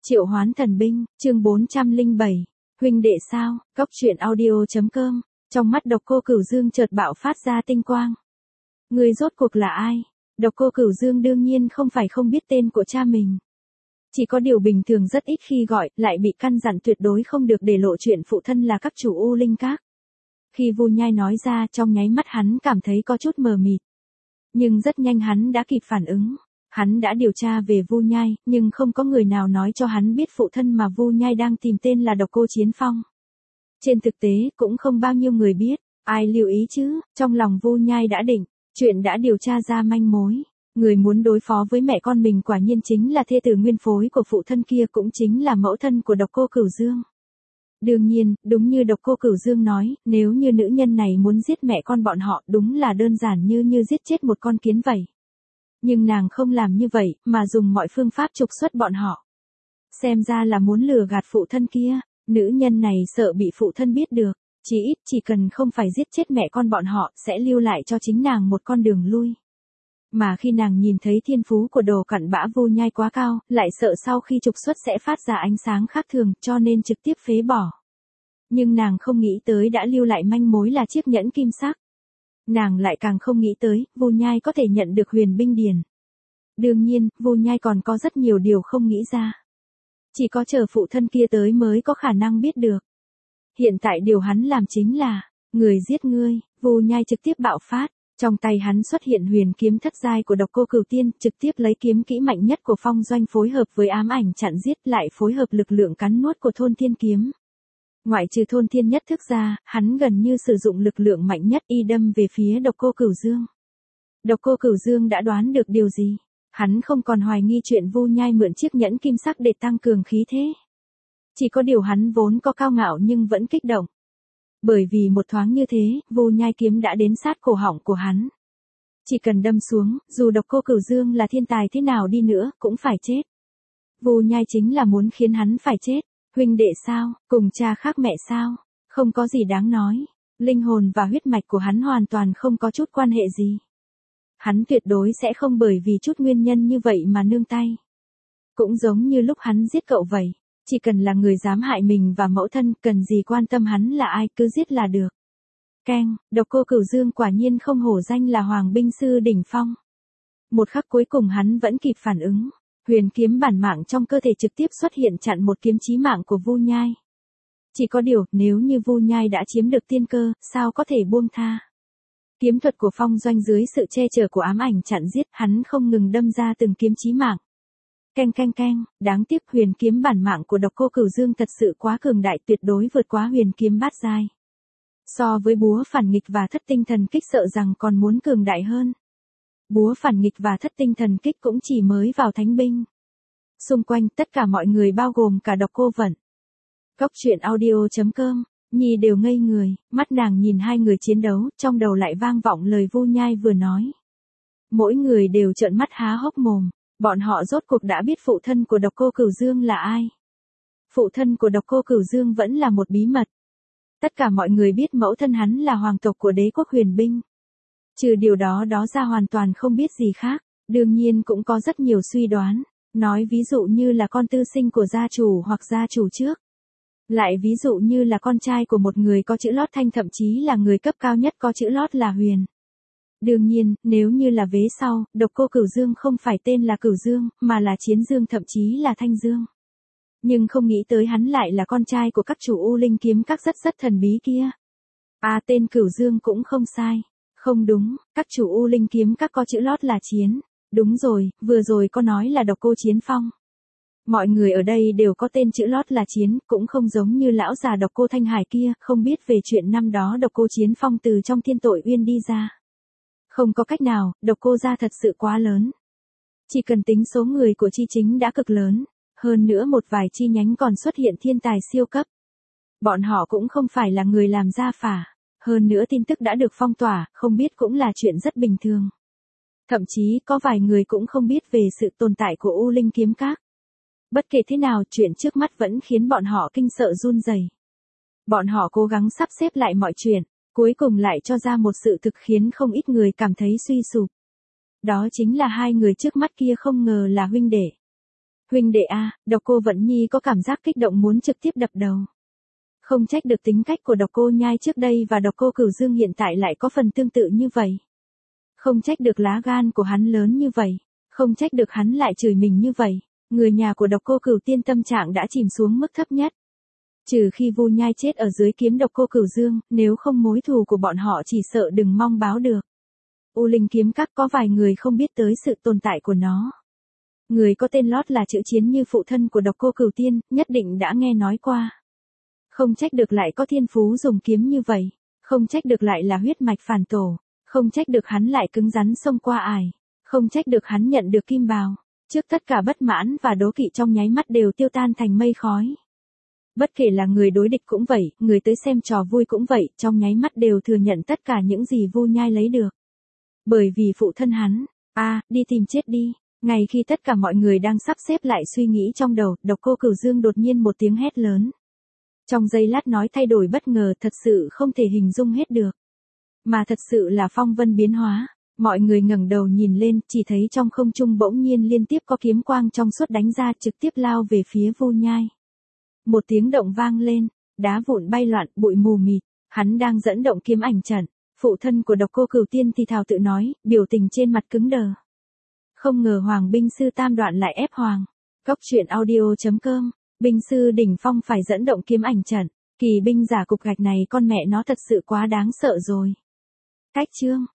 Triệu Hoán Thần Binh, chương 407. Huynh đệ sao? Cốc truyện audio.com. Trong mắt Độc Cô Cửu Dương chợt bạo phát ra tinh quang. Người rốt cuộc là ai? Độc Cô Cửu Dương đương nhiên không phải không biết tên của cha mình. Chỉ có điều bình thường rất ít khi gọi, lại bị căn dặn tuyệt đối không được để lộ chuyện phụ thân là các chủ U Linh Các. Khi Vu Nhai nói ra, trong nháy mắt hắn cảm thấy có chút mờ mịt. Nhưng rất nhanh hắn đã kịp phản ứng. Hắn đã điều tra về Vu Nhai, nhưng không có người nào nói cho hắn biết phụ thân mà Vu Nhai đang tìm tên là Độc Cô Chiến Phong. Trên thực tế, cũng không bao nhiêu người biết, ai lưu ý chứ, trong lòng Vu Nhai đã định, chuyện đã điều tra ra manh mối. Người muốn đối phó với mẹ con mình quả nhiên chính là thê tử nguyên phối của phụ thân kia, cũng chính là mẫu thân của Độc Cô Cửu Dương. Đương nhiên, đúng như Độc Cô Cửu Dương nói, nếu như nữ nhân này muốn giết mẹ con bọn họ, đúng là đơn giản như giết chết một con kiến vậy. Nhưng nàng không làm như vậy, mà dùng mọi phương pháp trục xuất bọn họ. Xem ra là muốn lừa gạt phụ thân kia, nữ nhân này sợ bị phụ thân biết được, chỉ cần không phải giết chết mẹ con bọn họ, sẽ lưu lại cho chính nàng một con đường lui. Mà khi nàng nhìn thấy thiên phú của đồ cặn bã Vu Nhai quá cao, lại sợ sau khi trục xuất sẽ phát ra ánh sáng khác thường, cho nên trực tiếp phế bỏ. Nhưng nàng không nghĩ tới đã lưu lại manh mối là chiếc nhẫn kim sắc. Nàng lại càng không nghĩ tới, Vu Nhai có thể nhận được huyền binh điển. Đương nhiên, Vu Nhai còn có rất nhiều điều không nghĩ ra. Chỉ có chờ phụ thân kia tới mới có khả năng biết được. Hiện tại điều hắn làm chính là, người giết ngươi. Vu Nhai trực tiếp bạo phát, trong tay hắn xuất hiện huyền kiếm thất giai của Độc Cô Cửu Tiên, trực tiếp lấy kiếm kỹ mạnh nhất của Phong Doanh phối hợp với ám ảnh chặn giết, lại phối hợp lực lượng cắn nuốt của Thôn Thiên kiếm. Ngoại trừ Thôn Thiên nhất thức ra, hắn gần như sử dụng lực lượng mạnh nhất y đâm về phía Độc Cô Cửu Dương. Độc Cô Cửu Dương đã đoán được điều gì? Hắn không còn hoài nghi chuyện Vu Nhai mượn chiếc nhẫn kim sắc để tăng cường khí thế. Chỉ có điều hắn vốn có cao ngạo nhưng vẫn kích động. Bởi vì một thoáng như thế, Vu Nhai kiếm đã đến sát cổ họng của hắn. Chỉ cần đâm xuống, dù Độc Cô Cửu Dương là thiên tài thế nào đi nữa, cũng phải chết. Vu Nhai chính là muốn khiến hắn phải chết. Huynh đệ sao, cùng cha khác mẹ sao, không có gì đáng nói. Linh hồn và huyết mạch của hắn hoàn toàn không có chút quan hệ gì. Hắn tuyệt đối sẽ không bởi vì chút nguyên nhân như vậy mà nương tay. Cũng giống như lúc hắn giết cậu vậy. Chỉ cần là người dám hại mình và mẫu thân, cần gì quan tâm hắn là ai, cứ giết là được. Keng, Độc Cô Cửu Dương quả nhiên không hổ danh là Hoàng binh sư đỉnh phong. Một khắc cuối cùng hắn vẫn kịp phản ứng. Huyền kiếm bản mạng trong cơ thể trực tiếp xuất hiện chặn một kiếm chí mạng của Vu Nhai. Chỉ có điều, nếu như Vu Nhai đã chiếm được tiên cơ, sao có thể buông tha. Kiếm thuật của Phong Doanh dưới sự che chở của ám ảnh chặn giết, hắn không ngừng đâm ra từng kiếm chí mạng. Keng keng keng, đáng tiếc huyền kiếm bản mạng của Độc Cô Cửu Dương thật sự quá cường đại, tuyệt đối vượt quá huyền kiếm bát giai. So với búa phản nghịch và thất tinh thần kích sợ rằng còn muốn cường đại hơn. Búa phản nghịch và thất tinh thần kích cũng chỉ mới vào thánh binh. Xung quanh tất cả mọi người bao gồm cả Độc Cô Vận. Cốc truyện audio.com, Nhi đều ngây người, mắt nàng nhìn hai người chiến đấu, trong đầu lại vang vọng lời Vu Nhai vừa nói. Mỗi người đều trợn mắt há hốc mồm, bọn họ rốt cuộc đã biết phụ thân của Độc Cô Cửu Dương là ai. Phụ thân của Độc Cô Cửu Dương vẫn là một bí mật. Tất cả mọi người biết mẫu thân hắn là hoàng tộc của đế quốc huyền binh. Trừ điều đó ra hoàn toàn không biết gì khác, đương nhiên cũng có rất nhiều suy đoán, nói ví dụ như là con tư sinh của gia chủ hoặc gia chủ trước. Lại ví dụ như là con trai của một người có chữ lót Thanh, thậm chí là người cấp cao nhất có chữ lót là Huyền. Đương nhiên, nếu như là vế sau, Độc Cô Cửu Dương không phải tên là Cửu Dương, mà là Chiến Dương, thậm chí là Thanh Dương. Nhưng không nghĩ tới hắn lại là con trai của các chủ U Linh kiếm các rất thần bí kia. Tên Cửu Dương cũng không sai. Không đúng, các chủ U Linh kiếm các có chữ lót là Chiến. Đúng rồi, vừa rồi có nói là Độc Cô Chiến Phong. Mọi người ở đây đều có tên chữ lót là Chiến, cũng không giống như lão già Độc Cô Thanh Hải kia, không biết về chuyện năm đó Độc Cô Chiến Phong từ trong Thiên Tội Uyên đi ra. Không có cách nào, Độc Cô gia thật sự quá lớn. Chỉ cần tính số người của chi chính đã cực lớn, hơn nữa một vài chi nhánh còn xuất hiện thiên tài siêu cấp. Bọn họ cũng không phải là người làm gia phả, hơn nữa tin tức đã được phong tỏa, không biết cũng là chuyện rất bình thường. Thậm chí có vài người cũng không biết về sự tồn tại của U Linh kiếm các. Bất kể thế nào, chuyện trước mắt vẫn khiến bọn họ kinh sợ run rẩy. Bọn họ cố gắng sắp xếp lại mọi chuyện, cuối cùng lại cho ra một sự thực khiến không ít người cảm thấy suy sụp. Đó chính là hai người trước mắt kia không ngờ là huynh đệ. Huynh đệ a, Độc Cô Vận Nhi có cảm giác kích động muốn trực tiếp đập đầu. Không trách được tính cách của Độc Cô Nhai trước đây và Độc Cô Cửu Dương hiện tại lại có phần tương tự như vậy. Không trách được lá gan của hắn lớn như vậy. Không trách được hắn lại chửi mình như vậy. Người nhà của Độc Cô Cửu Tiên tâm trạng đã chìm xuống mức thấp nhất. Trừ khi Vu Nhai chết ở dưới kiếm Độc Cô Cửu Dương, nếu không mối thù của bọn họ chỉ sợ đừng mong báo được. U Linh kiếm các có vài người không biết tới sự tồn tại của nó. Người có tên lót là chữ Chiến như phụ thân của Độc Cô Cửu Tiên, nhất định đã nghe nói qua. Không trách được lại có thiên phú dùng kiếm như vậy. Không trách được lại là huyết mạch phản tổ. Không trách được hắn lại cứng rắn xông qua ải. Không trách được hắn nhận được kim bào. Trước tất cả bất mãn và đố kỵ trong nháy mắt đều tiêu tan thành mây khói. Bất kể là người đối địch cũng vậy, người tới xem trò vui cũng vậy, trong nháy mắt đều thừa nhận tất cả những gì Vu Nhai lấy được. Bởi vì phụ thân hắn, đi tìm chết đi. Ngay khi tất cả mọi người đang sắp xếp lại suy nghĩ trong đầu, Độc Cô Cửu Dương đột nhiên một tiếng hét lớn. Trong giây lát nói thay đổi bất ngờ thật sự không thể hình dung hết được. Mà thật sự là phong vân biến hóa. Mọi người ngẩng đầu nhìn lên, chỉ thấy trong không trung bỗng nhiên liên tiếp có kiếm quang trong suốt đánh ra trực tiếp lao về phía Vu Nhai. Một tiếng động vang lên, đá vụn bay loạn, bụi mù mịt, hắn đang dẫn động kiếm ảnh trận. Phụ thân của Độc Cô Cửu Tiên thì thào tự nói, biểu tình trên mặt cứng đờ. Không ngờ Hoàng binh sư tam đoạn lại ép Hoàng. Cốc truyện audio.com, binh sư đỉnh phong phải dẫn động kiếm ảnh trận. Kỳ binh giả cục gạch này con mẹ nó thật sự quá đáng sợ rồi. Cách chương.